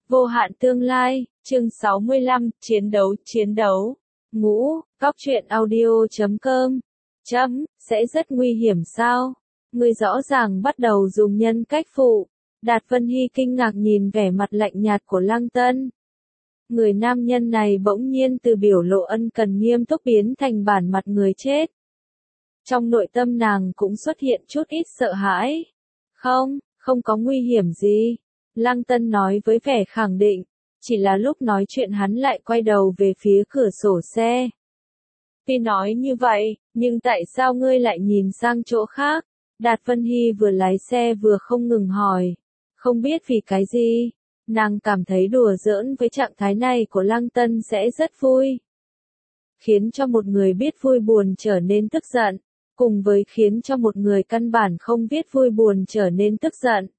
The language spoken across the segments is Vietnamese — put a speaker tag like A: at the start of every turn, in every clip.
A: Vô hạn tương lai, chương 65, chiến đấu. Ngũ, Cóc truyện audio.com. Sẽ rất nguy hiểm sao? Ngươi rõ ràng bắt đầu dùng nhân cách phụ. Đạt Vân Hy kinh ngạc nhìn vẻ mặt lạnh nhạt của Lăng Tân. Người nam nhân này bỗng nhiên từ biểu lộ ân cần nghiêm túc biến thành bản mặt người chết. Trong nội tâm nàng cũng xuất hiện chút ít sợ hãi. Không có nguy hiểm gì. Lăng Tân nói với vẻ khẳng định, chỉ là lúc nói chuyện hắn lại quay đầu về phía cửa sổ xe. Tuy nói như vậy, nhưng tại sao ngươi lại nhìn sang chỗ khác? Đạt Vân Hy vừa lái xe vừa không ngừng hỏi. Không biết vì cái gì, nàng cảm thấy đùa giỡn với trạng thái này của Lăng Tân sẽ rất vui. Khiến cho một người biết vui buồn trở nên tức giận, cùng với khiến cho một người căn bản không biết vui buồn trở nên tức giận.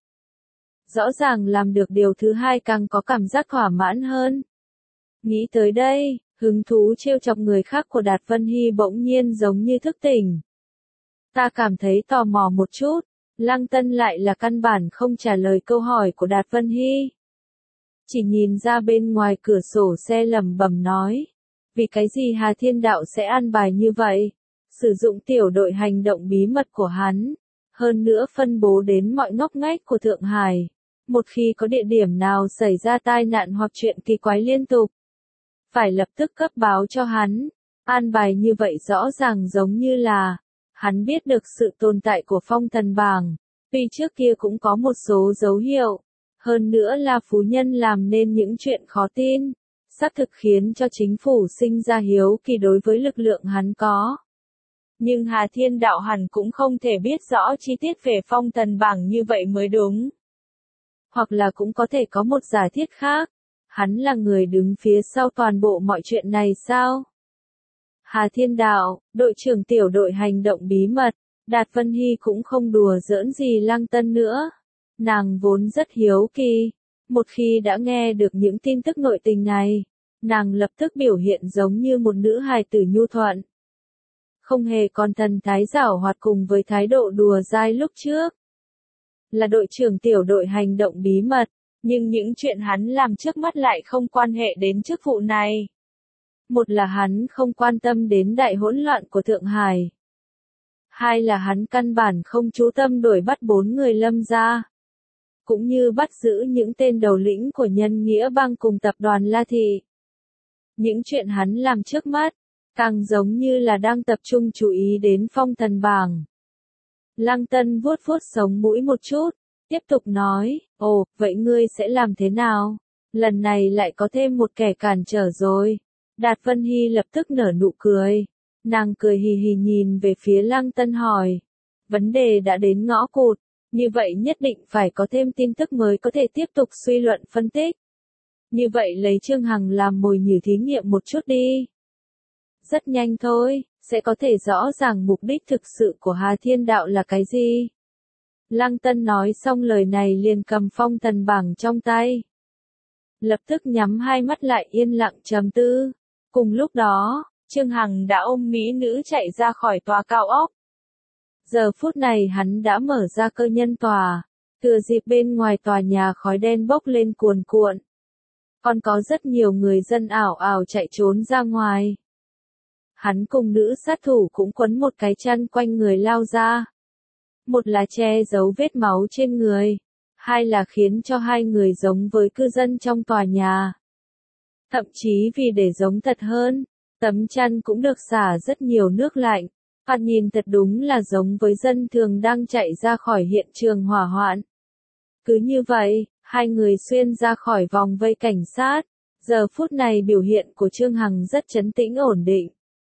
A: Rõ ràng làm được điều thứ hai càng có cảm giác thỏa mãn hơn. Nghĩ tới đây, hứng thú trêu chọc người khác của Đạt Vân Hy bỗng nhiên giống như thức tỉnh. Ta cảm thấy tò mò một chút, Lăng Tân lại là căn bản không trả lời câu hỏi của Đạt Vân Hy. Chỉ nhìn ra bên ngoài cửa sổ xe lẩm bẩm nói, vì cái gì Hà Thiên Đạo sẽ an bài như vậy, sử dụng tiểu đội hành động bí mật của hắn, hơn nữa phân bố đến mọi ngóc ngách của Thượng Hải. Một khi có địa điểm nào xảy ra tai nạn hoặc chuyện kỳ quái liên tục, phải lập tức cấp báo cho hắn. An bài như vậy rõ ràng giống như là, hắn biết được sự tồn tại của phong thần bảng, tuy trước kia cũng có một số dấu hiệu, hơn nữa là phú nhân làm nên những chuyện khó tin, xác thực khiến cho chính phủ sinh ra hiếu kỳ đối với lực lượng hắn có. Nhưng Hà Thiên Đạo hẳn cũng không thể biết rõ chi tiết về phong thần bảng như vậy mới đúng. Hoặc là cũng có thể có một giả thiết khác, hắn là người đứng phía sau toàn bộ mọi chuyện này sao? Hà Thiên Đạo, đội trưởng tiểu đội hành động bí mật, Đạt Vân Hy cũng không đùa giỡn gì Lăng Tân nữa. Nàng vốn rất hiếu kỳ, một khi đã nghe được những tin tức nội tình này, nàng lập tức biểu hiện giống như một nữ hài tử nhu thuận. Không hề còn thần thái giảo hoạt cùng với thái độ đùa dai lúc trước. Là đội trưởng tiểu đội hành động bí mật, nhưng những chuyện hắn làm trước mắt lại không quan hệ đến chức vụ này. Một là hắn không quan tâm đến đại hỗn loạn của Thượng Hải. Hai là hắn căn bản không chú tâm đuổi bắt 4 người Lâm gia. Cũng như bắt giữ những tên đầu lĩnh của Nhân Nghĩa Bang cùng tập đoàn La Thị. Những chuyện hắn làm trước mắt, càng giống như là đang tập trung chú ý đến phong thần bảng. Lăng Tân vuốt vuốt sống mũi một chút, tiếp tục nói, ồ, vậy ngươi sẽ làm thế nào? Lần này lại có thêm một kẻ cản trở rồi. Đạt Vân Hy lập tức nở nụ cười. Nàng cười hì hì nhìn về phía Lăng Tân hỏi. Vấn đề đã đến ngõ cụt, như vậy nhất định phải có thêm tin tức mới có thể tiếp tục suy luận phân tích. Như vậy lấy Trương Hằng làm mồi nhử thí nghiệm một chút đi. Rất nhanh thôi, sẽ có thể rõ ràng mục đích thực sự của Hà Thiên Đạo là cái gì. Lăng Tân nói xong lời này liền cầm phong thần bảng trong tay. Lập tức nhắm hai mắt lại yên lặng trầm tư. Cùng lúc đó, Trương Hằng đã ôm mỹ nữ chạy ra khỏi tòa cao ốc. Giờ phút này hắn đã mở ra cơ nhân tòa, thừa dịp bên ngoài tòa nhà khói đen bốc lên cuồn cuộn. Còn có rất nhiều người dân ảo ảo chạy trốn ra ngoài. Hắn cùng nữ sát thủ cũng quấn một cái chăn quanh người lao ra. Một là che giấu vết máu trên người, hai là khiến cho hai người giống với cư dân trong tòa nhà. Thậm chí vì để giống thật hơn, tấm chăn cũng được xả rất nhiều nước lạnh, thoạt nhìn thật đúng là giống với dân thường đang chạy ra khỏi hiện trường hỏa hoạn. Cứ như vậy, hai người xuyên ra khỏi vòng vây cảnh sát, giờ phút này biểu hiện của Trương Hằng rất trấn tĩnh ổn định.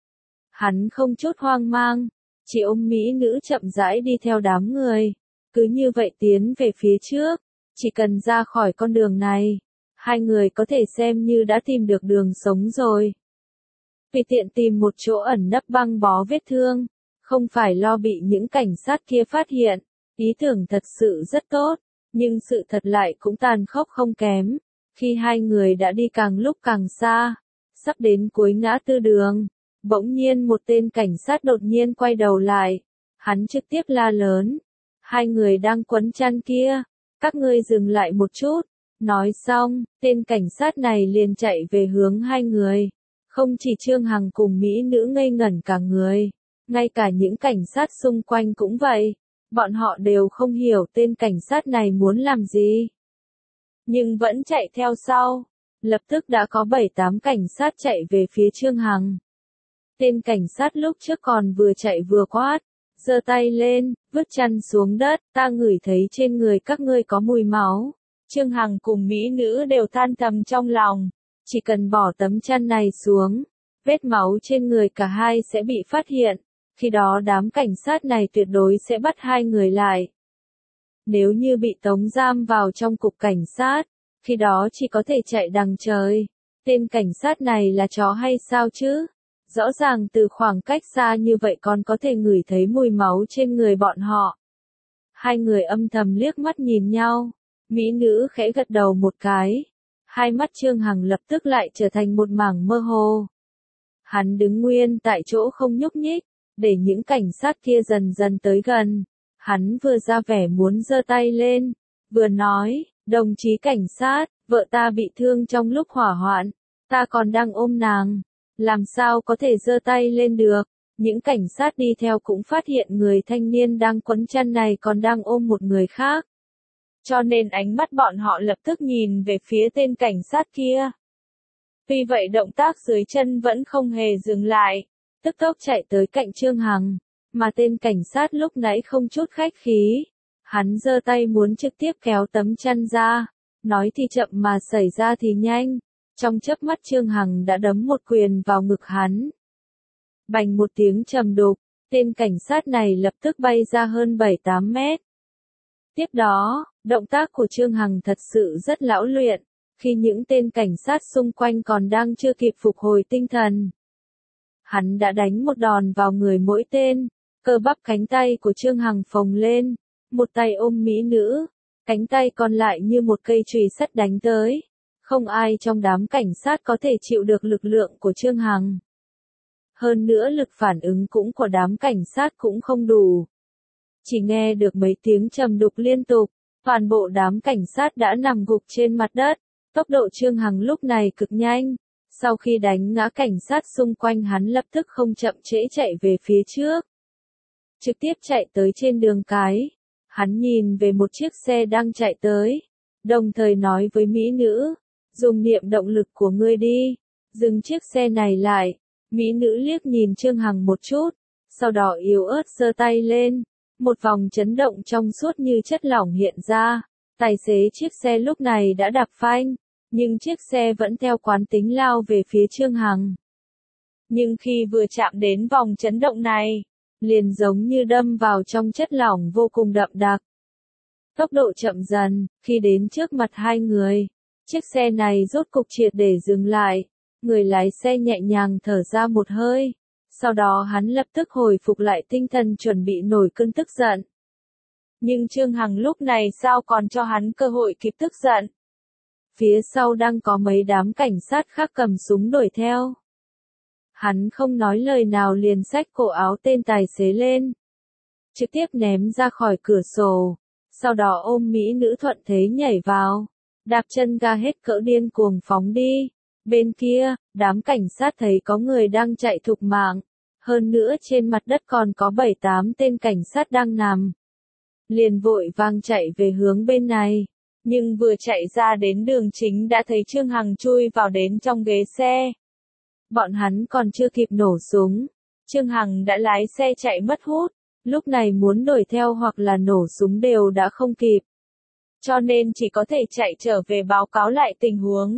A: Hắn không chút hoang mang, chỉ ôm mỹ nữ chậm rãi đi theo đám người, cứ như vậy tiến về phía trước, chỉ cần ra khỏi con đường này, hai người có thể xem như đã tìm được đường sống rồi. Tùy tiện tìm một chỗ ẩn nấp băng bó vết thương, không phải lo bị những cảnh sát kia phát hiện, ý tưởng thật sự rất tốt, nhưng sự thật lại cũng tàn khốc không kém, khi hai người đã đi càng lúc càng xa, sắp đến cuối ngã tư đường. Bỗng nhiên một tên cảnh sát đột nhiên quay đầu lại, hắn trực tiếp la lớn, hai người đang quấn chăn kia, các ngươi dừng lại một chút, Nói xong, tên cảnh sát này liền chạy về hướng hai người. Không chỉ Trương Hằng cùng mỹ nữ ngây ngẩn cả người, ngay cả những cảnh sát xung quanh cũng vậy. Bọn họ đều không hiểu tên cảnh sát này muốn làm gì. Nhưng vẫn chạy theo sau. Lập tức đã có 7-8 cảnh sát chạy về phía Trương Hằng. Tên cảnh sát lúc trước còn vừa chạy vừa quát, giơ tay lên, vứt chăn xuống đất, ta ngửi thấy trên người các ngươi có mùi máu. Trương Hằng cùng mỹ nữ đều than thầm trong lòng, chỉ cần bỏ tấm chăn này xuống, vết máu trên người cả hai sẽ bị phát hiện, khi đó đám cảnh sát này tuyệt đối sẽ bắt hai người lại. Nếu như bị tống giam vào trong cục cảnh sát, khi đó chỉ có thể chạy đằng trời. Tên cảnh sát này là chó hay sao chứ? Rõ ràng từ khoảng cách xa như vậy còn có thể ngửi thấy mùi máu trên người bọn họ. Hai người âm thầm liếc mắt nhìn nhau, mỹ nữ khẽ gật đầu một cái. Hai mắt Trương Hằng lập tức lại trở thành một mảng mơ hồ. Hắn đứng nguyên tại chỗ không nhúc nhích, để những cảnh sát kia dần dần tới gần. Hắn vừa ra vẻ muốn giơ tay lên, vừa nói, đồng chí cảnh sát, vợ ta bị thương trong lúc hỏa hoạn, ta còn đang ôm nàng, làm sao có thể giơ tay lên được. Những cảnh sát đi theo cũng phát hiện người thanh niên đang quấn chăn này còn đang ôm một người khác. Cho nên ánh mắt bọn họ lập tức nhìn về phía tên cảnh sát kia. Tuy vậy động tác dưới chân vẫn không hề dừng lại, tức tốc chạy tới cạnh Trương Hằng, mà tên cảnh sát lúc nãy không chút khách khí. Hắn giơ tay muốn trực tiếp kéo tấm chăn ra, nói thì chậm mà xảy ra thì nhanh. Trong chớp mắt Trương Hằng đã đấm một quyền vào ngực hắn. Bành một tiếng trầm đục, tên cảnh sát này lập tức bay ra hơn 7-8 mét. Tiếp đó, động tác của Trương Hằng thật sự rất lão luyện, khi những tên cảnh sát xung quanh còn đang chưa kịp phục hồi tinh thần. Hắn đã đánh một đòn vào người mỗi tên, cơ bắp cánh tay của Trương Hằng phồng lên, một tay ôm mỹ nữ, cánh tay còn lại như một cây chùy sắt đánh tới. Không ai trong đám cảnh sát có thể chịu được lực lượng của Trương Hằng. Hơn nữa lực phản ứng cũng của đám cảnh sát cũng không đủ. Chỉ nghe được mấy tiếng trầm đục liên tục, toàn bộ đám cảnh sát đã nằm gục trên mặt đất. Tốc độ Trương Hằng lúc này cực nhanh. Sau khi đánh ngã cảnh sát xung quanh hắn lập tức không chậm trễ chạy về phía trước. Trực tiếp chạy tới trên đường cái. Hắn nhìn về một chiếc xe đang chạy tới. Đồng thời nói với mỹ nữ, dùng niệm động lực của ngươi đi. Dừng chiếc xe này lại. Mỹ nữ liếc nhìn Trương Hằng một chút. Sau đó yếu ớt giơ tay lên. Một vòng chấn động trong suốt như chất lỏng hiện ra. Tài xế chiếc xe lúc này đã đạp phanh, nhưng chiếc xe vẫn theo quán tính lao về phía Trương Hằng. Nhưng khi vừa chạm đến vòng chấn động này, liền giống như đâm vào trong chất lỏng vô cùng đậm đặc. Tốc độ chậm dần, khi đến trước mặt hai người, chiếc xe này rốt cục triệt để dừng lại. Người lái xe nhẹ nhàng thở ra một hơi. Sau đó hắn lập tức hồi phục lại tinh thần chuẩn bị nổi cơn tức giận. Nhưng Trương Hằng lúc này sao còn cho hắn cơ hội kịp tức giận. Phía sau đang có mấy đám cảnh sát khác cầm súng đuổi theo. Hắn không nói lời nào liền xách cổ áo tên tài xế lên. Trực tiếp ném ra khỏi cửa sổ. Sau đó ôm mỹ nữ thuận thế nhảy vào. Đạp chân ga hết cỡ điên cuồng phóng đi. Bên kia, đám cảnh sát thấy có người đang chạy thục mạng. Hơn nữa trên mặt đất còn có 7-8 tên cảnh sát đang nằm. Liền vội vàng chạy về hướng bên này. Nhưng vừa chạy ra đến đường chính đã thấy Trương Hằng chui vào đến trong ghế xe. Bọn hắn còn chưa kịp nổ súng. Trương Hằng đã lái xe chạy mất hút. Lúc này muốn đuổi theo hoặc là nổ súng đều đã không kịp. Cho nên chỉ có thể chạy trở về báo cáo lại tình huống.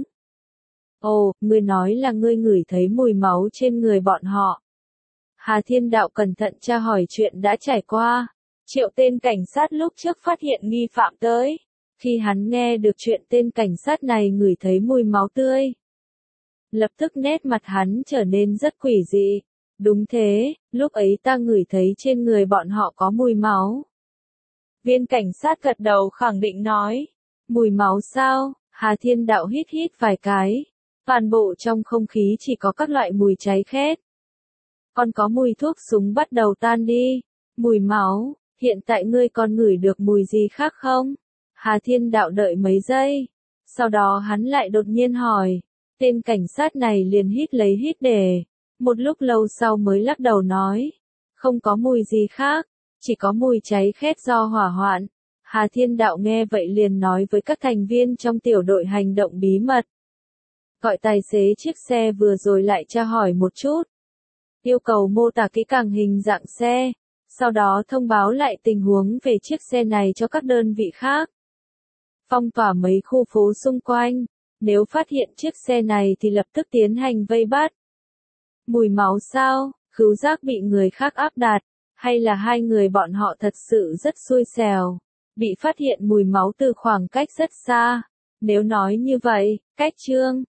A: Ồ, ngươi nói là ngươi ngửi thấy mùi máu trên người bọn họ. Hà Thiên Đạo cẩn thận tra hỏi chuyện đã trải qua. Triệu tên cảnh sát lúc trước phát hiện nghi phạm tới. Khi hắn nghe được chuyện tên cảnh sát này ngửi thấy mùi máu tươi. Lập tức nét mặt hắn trở nên rất quỷ dị. Đúng thế, lúc ấy ta ngửi thấy trên người bọn họ có mùi máu. Viên cảnh sát gật đầu khẳng định nói. Mùi máu sao? Hà Thiên Đạo hít hít vài cái. Toàn bộ trong không khí chỉ có các loại mùi cháy khét. Còn có mùi thuốc súng bắt đầu tan đi. Mùi máu, hiện tại ngươi còn ngửi được mùi gì khác không? Hà Thiên Đạo đợi mấy giây. Sau đó hắn lại đột nhiên hỏi. Tên cảnh sát này liền hít lấy hít để. Một lúc lâu sau mới lắc đầu nói. Không có mùi gì khác, chỉ có mùi cháy khét do hỏa hoạn. Hà Thiên Đạo nghe vậy liền nói với các thành viên trong tiểu đội hành động bí mật. Gọi tài xế chiếc xe vừa rồi lại tra hỏi một chút. Yêu cầu mô tả kỹ càng hình dạng xe, sau đó thông báo lại tình huống về chiếc xe này cho các đơn vị khác. Phong tỏa mấy khu phố xung quanh, nếu phát hiện chiếc xe này thì lập tức tiến hành vây bắt. Mùi máu sao, khứu giác bị người khác áp đặt, hay là hai người bọn họ thật sự rất xui xẻo, bị phát hiện mùi máu từ khoảng cách rất xa. Nếu nói như vậy, cách Trương